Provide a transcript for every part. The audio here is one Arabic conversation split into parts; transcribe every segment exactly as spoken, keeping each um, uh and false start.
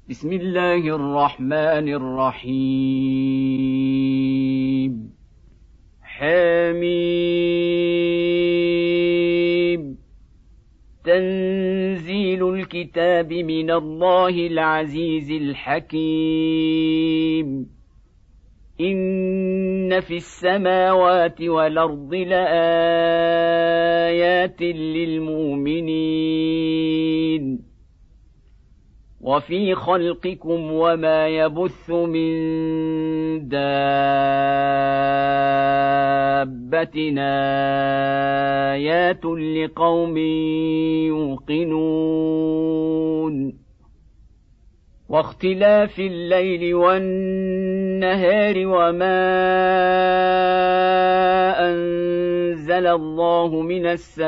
بسم الله الرحمن الرحيم حميم تنزيل الكتاب من الله العزيز الحكيم إن في السماوات والأرض لآيات للمؤمنين وفي خلقكم وما يبث من دابة آيات لقوم يوقنون واختلاف الليل والنهار وما أنزل الله من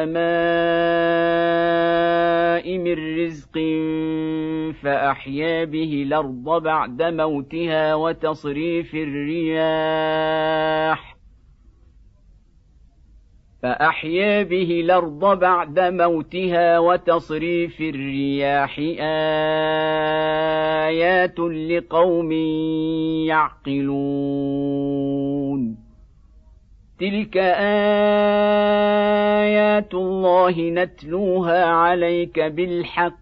السماء من رزق فأحيا به الأرض بعد موتها وتصريف الرياح فأحيا به الأرض بعد موتها وتصريف الرياح آيات لقوم يعقلون تلك آيات الله نتلوها عليك بالحق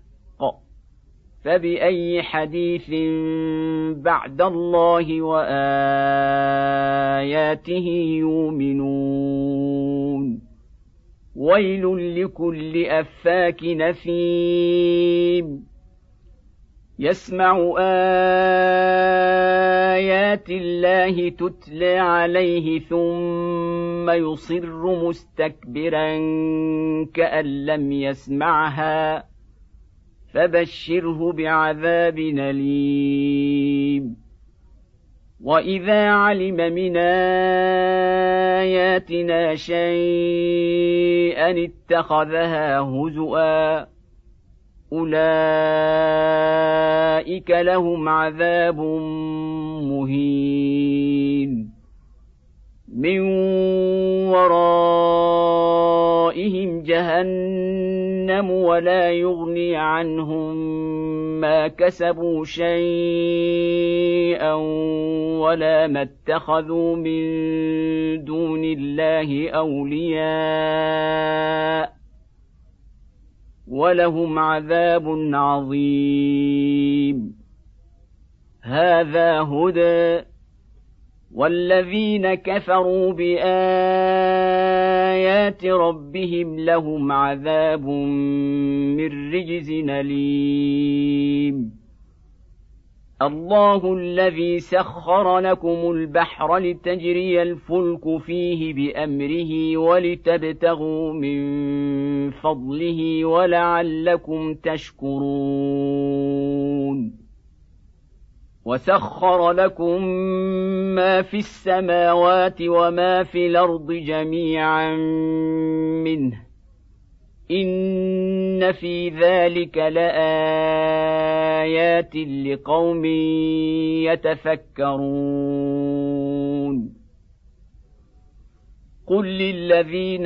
فبأي حديث بعد الله وآياته يؤمنون ويل لكل أفاك نثيم يسمع آيات الله تتلى عليه ثم يصر مستكبرا كأن لم يسمعها فبشره بعذاب أليم وإذا علم من آياتنا شيئا اتخذها هزؤا أولئك لهم عذاب مهين من ورائهم جهنم ولا يغني عنهم ما كسبوا شيئا ولا ما اتخذوا من دون الله أولياء ولهم عذاب عظيم هذا هدى والذين كفروا بآيات ربهم لهم عذاب من رجز أليم الله الذي سخر لكم البحر لتجري الفلك فيه بأمره ولتبتغوا من فضله ولعلكم تشكرون وسخر لكم ما في السماوات وما في الأرض جميعا منه إن في ذلك لآيات لقوم يتفكرون قل للذين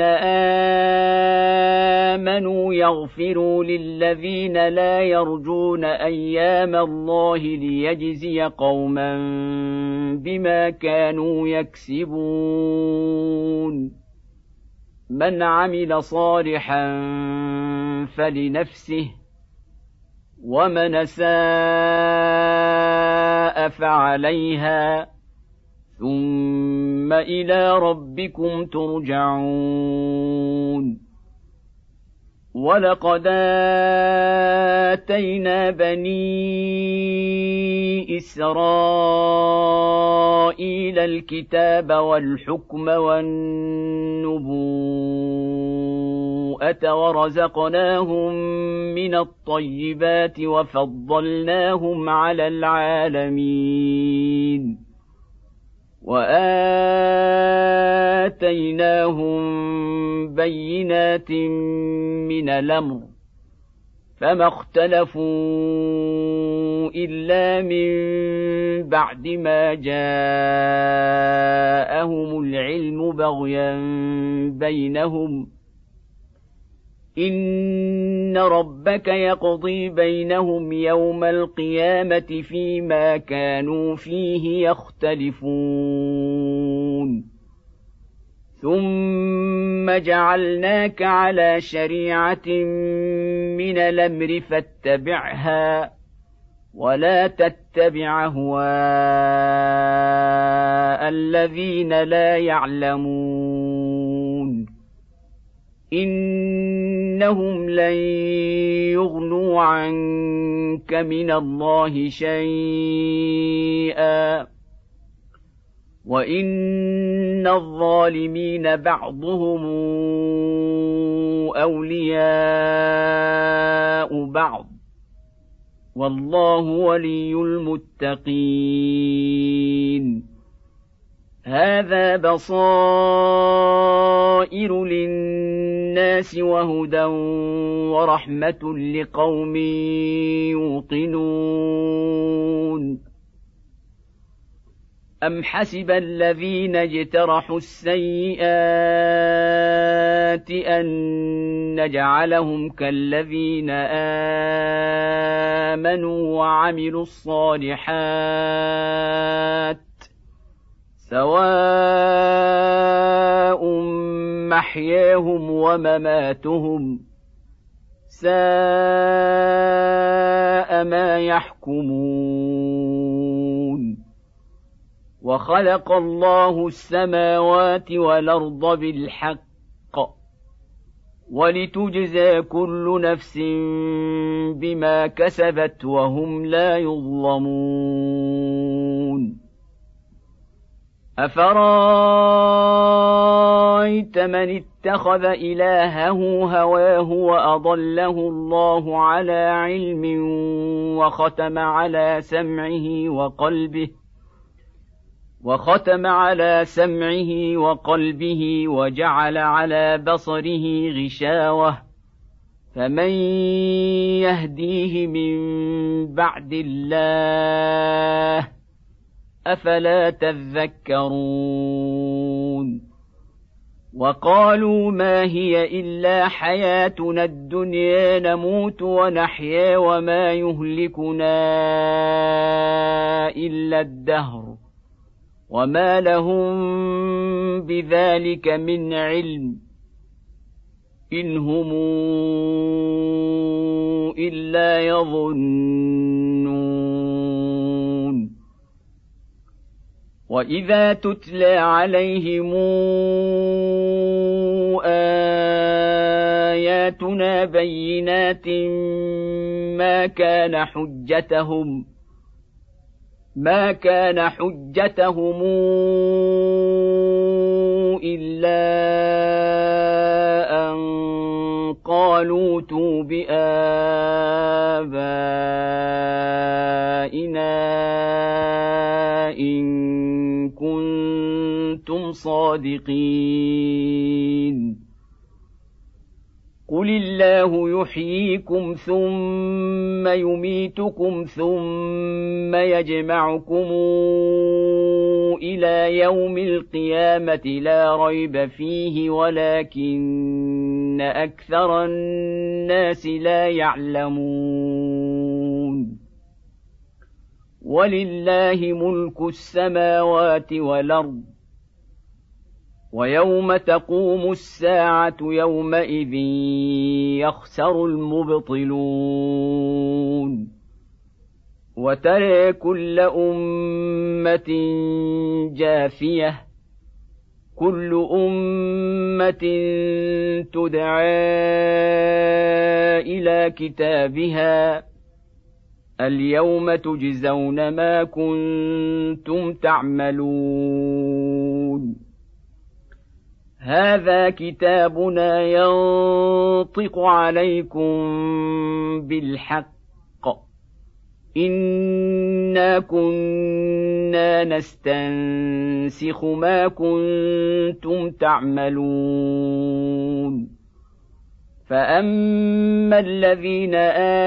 آمنوا يغفروا للذين لا يرجون أيام الله ليجزي قوما بما كانوا يكسبون من عمل صالحا فلنفسه ومن أساء فعليها ثم إلى ربكم ترجعون ولقد آتينا بني إسرائيل الكتاب والحكم والنبوءة ورزقناهم من الطيبات وفضلناهم على العالمين وآتيناهم بينات من الأمر فما اختلفوا إلا من بعد ما جاءهم العلم بغيا بينهم إن ربك يقضي بينهم يوم القيامة فيما كانوا فيه يختلفون ثم جعلناك على شريعة من الأمر فاتبعها ولا تتبع أهواء الذين لا يعلمون إنهم لن يغنوا عنك من الله شيئا وإن الظالمين بعضهم أولياء بعض والله ولي المتقين هذا بصائر للناس وهدى ورحمة لقوم يوقنون أم حسب الذين اجترحوا السيئات أن نجعلهم كالذين آمنوا وعملوا الصالحات سواء محياهم ومماتهم ساء ما يحكمون وخلق الله السماوات والأرض بالحق ولتجزى كل نفس بما كسبت وهم لا يظلمون أفرأيت من اتخذ إلهه هواه وأضله الله على علم وختم على سمعه وقلبه وختم على سمعه وقلبه وجعل على بصره غشاوة فمن يهديه من بعد الله أفلا تذكرون وقالوا ما هي إلا حياتنا الدنيا نموت ونحيا وما يهلكنا إلا الدهر وما لهم بذلك من علم إن هم إلا يظنون وإذا تتلى عليهم آياتنا بينات ما كان حجتهم ما كان حجتهم إلا أن قالوا ائتوا بآبائنا إن كنتم صادقين قل الله يحييكم ثم يميتكم ثم يجمعكم إلى يوم القيامة لا ريب فيه ولكن أكثر الناس لا يعلمون ولله ملك السماوات والأرض ويوم تقوم الساعة يومئذ يخسر المبطلون وترى كل أمة جاثية كل أمة تدعى إلى كتابها اليوم تجزون ما كنتم تعملون هذا كتابنا ينطق عليكم بالحق إنا كنا نستنسخ ما كنتم تعملون فأما الذين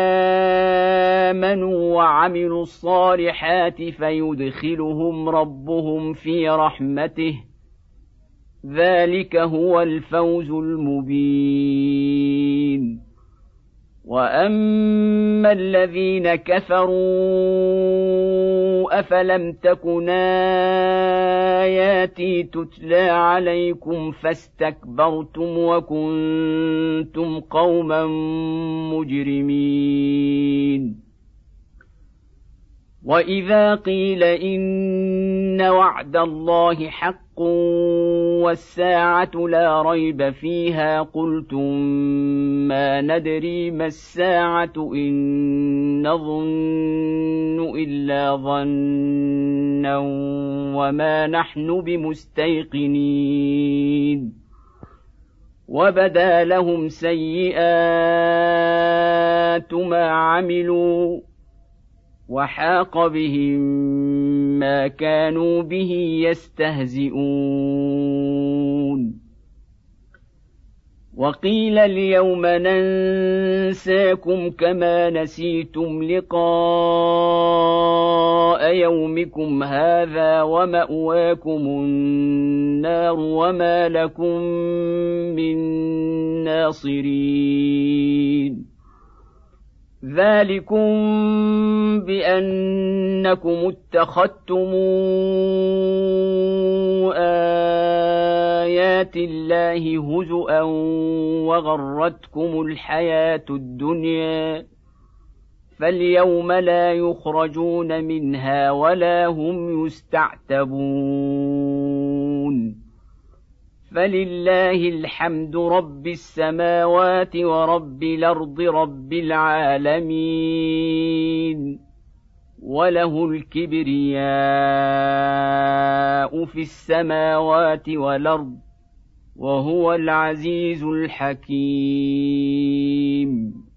آمنوا وعملوا الصالحات فيدخلهم ربهم في رحمته ذلك هو الفوز المبين وأما الذين كفروا أفلم تكن آياتي تتلى عليكم فاستكبرتم وكنتم قوما مجرمين وإذا قيل إن وعد الله حق والساعة لا ريب فيها قلتم ما ندري ما الساعة إن نظن إلا ظنا وما نحن بمستيقنين وبدا لهم سيئات ما عملوا وحاق بهم ما كانوا به يستهزئون وقيل اليوم ننساكم كما نسيتم لقاء يومكم هذا ومأواكم النار وما لكم من ناصرين ذلكم بأنكم اتخذتم آيات الله هزؤا وغرتكم الحياة الدنيا فاليوم لا يخرجون منها ولا هم يستعتبون فلله الحمد رب السماوات ورب الأرض رب العالمين وله الكبرياء في السماوات والأرض وهو العزيز الحكيم.